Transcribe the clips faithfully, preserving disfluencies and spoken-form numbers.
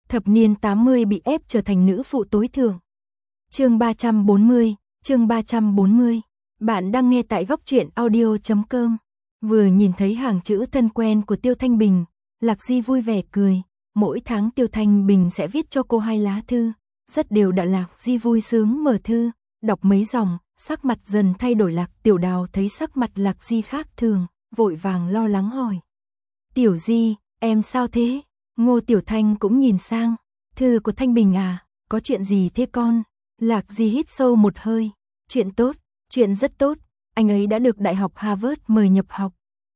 Thập niên tám mươi bị ép trở thành nữ phụ tối thượng. Chương ba trăm bốn mươi, chương ba trăm bốn mươi. Bạn đang nghe tại góc truyện audio chấm com. Vừa nhìn thấy hàng chữ thân quen của Tiêu Thanh Bình, Lạc Di vui vẻ cười. Mỗi tháng Tiêu Thanh Bình sẽ viết cho cô hai lá thư. Rất đều đặn. Lạc Di vui sướng mở thư, đọc mấy dòng, sắc mặt dần thay đổi. Lạc Tiểu Đào thấy sắc mặt Lạc Di khác thường, vội vàng lo lắng hỏi. Tiểu Di, em sao thế? Ngô Tiểu Thanh cũng nhìn sang. Thư của Thanh Bình à, có chuyện gì thế con? Lạc Di hít sâu một hơi. Chuyện tốt, chuyện rất tốt. Anh ấy đã được Đại học Harvard mời nhập học.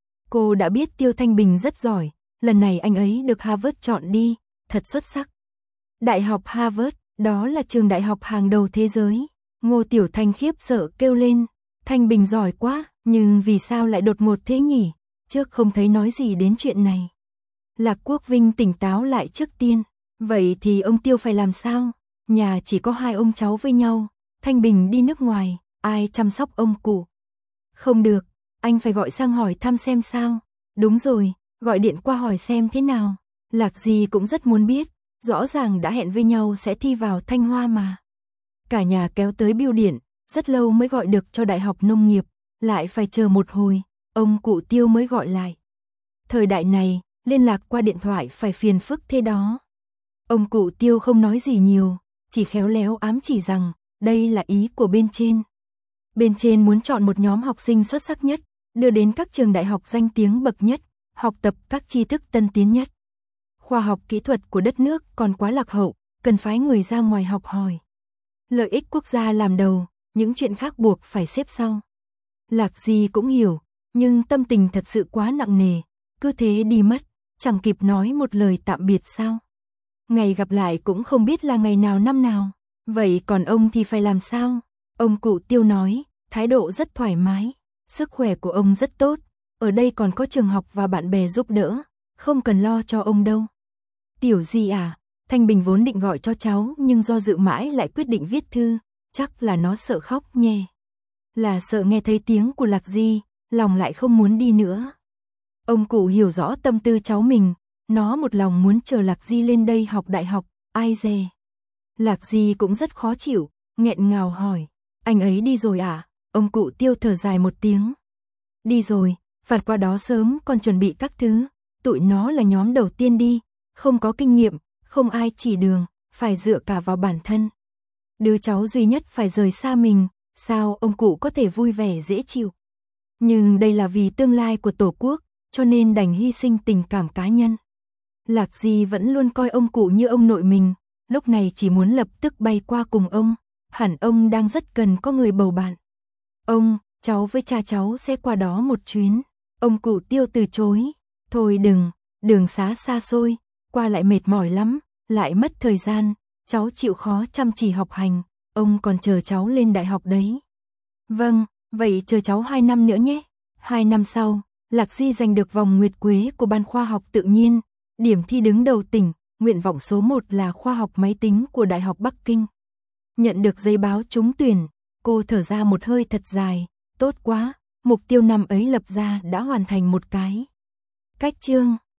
Cô đã biết Tiêu Thanh Bình rất giỏi. Lần này anh ấy được Harvard chọn đi, thật xuất sắc. Đại học Harvard, đó là trường đại học hàng đầu thế giới. Ngô Tiểu Thanh khiếp sợ kêu lên. Thanh Bình giỏi quá, nhưng vì sao lại đột ngột thế nhỉ? Trước không thấy nói gì đến chuyện này. Lạc Quốc Vinh tỉnh táo lại trước tiên. Vậy thì ông Tiêu phải làm sao? Nhà chỉ có hai ông cháu với nhau. Thanh Bình đi nước ngoài, ai chăm sóc ông cụ? Không được, anh phải gọi sang hỏi thăm xem sao. Đúng rồi, gọi điện qua hỏi xem thế nào. Lạc Di cũng rất muốn biết. Rõ ràng đã hẹn với nhau sẽ thi vào Thanh Hoa mà. Cả nhà kéo tới bưu điện, rất lâu mới gọi được cho Đại học Nông nghiệp. Lại phải chờ một hồi, ông cụ Tiêu mới gọi lại. Thời đại này, liên lạc qua điện thoại phải phiền phức thế đó. Ông cụ Tiêu không nói gì nhiều, chỉ khéo léo ám chỉ rằng, đây là ý của bên trên. Bên trên muốn chọn một nhóm học sinh xuất sắc nhất, đưa đến các trường đại học danh tiếng bậc nhất, học tập các tri thức tân tiến nhất. Khoa học kỹ thuật của đất nước còn quá lạc hậu, cần phái người ra ngoài học hỏi. Lợi ích quốc gia làm đầu, những chuyện khác buộc phải xếp sau. Lạc Di cũng hiểu, nhưng tâm tình thật sự quá nặng nề, cứ thế đi mất, chẳng kịp nói một lời tạm biệt sao. Ngày gặp lại cũng không biết là ngày nào năm nào, vậy còn ông thì phải làm sao? Ông cụ Tiêu nói, thái độ rất thoải mái, sức khỏe của ông rất tốt, ở đây còn có trường học và bạn bè giúp đỡ, không cần lo cho ông đâu. Tiểu Di à, Thanh Bình vốn định gọi cho cháu nhưng do dự mãi lại quyết định viết thư, chắc là nó sợ khóc nhè. Là sợ nghe thấy tiếng của Lạc Di, lòng lại không muốn đi nữa. Ông cụ hiểu rõ tâm tư cháu mình, nó một lòng muốn chờ Lạc Di lên đây học đại học, ai dè. Lạc Di cũng rất khó chịu, nghẹn ngào hỏi, anh ấy đi rồi à? Ông cụ Tiêu thở dài một tiếng. Đi rồi, phạt qua đó sớm còn chuẩn bị các thứ, tụi nó là nhóm đầu tiên đi, không có kinh nghiệm, không ai chỉ đường, phải dựa cả vào bản thân. Đứa cháu duy nhất phải rời xa mình, sao ông cụ có thể vui vẻ dễ chịu. Nhưng đây là vì tương lai của Tổ quốc, cho nên đành hy sinh tình cảm cá nhân. Lạc Di vẫn luôn coi ông cụ như ông nội mình, lúc này chỉ muốn lập tức bay qua cùng ông, hẳn ông đang rất cần có người bầu bạn. Ông, cháu với cha cháu sẽ qua đó một chuyến. Ông cụ Tiêu từ chối, thôi đừng, đường xá xa xôi, qua lại mệt mỏi lắm, lại mất thời gian, cháu chịu khó chăm chỉ học hành, ông còn chờ cháu lên đại học đấy. Vâng, vậy chờ cháu hai năm nữa nhé. Hai năm sau, Lạc Di giành được vòng nguyệt quế của Ban Khoa học Tự nhiên, điểm thi đứng đầu tỉnh, nguyện vọng số một là khoa học máy tính của Đại học Bắc Kinh. Nhận được giấy báo trúng tuyển, cô thở ra một hơi thật dài, tốt quá, mục tiêu năm ấy lập ra đã hoàn thành một cái. Cách chương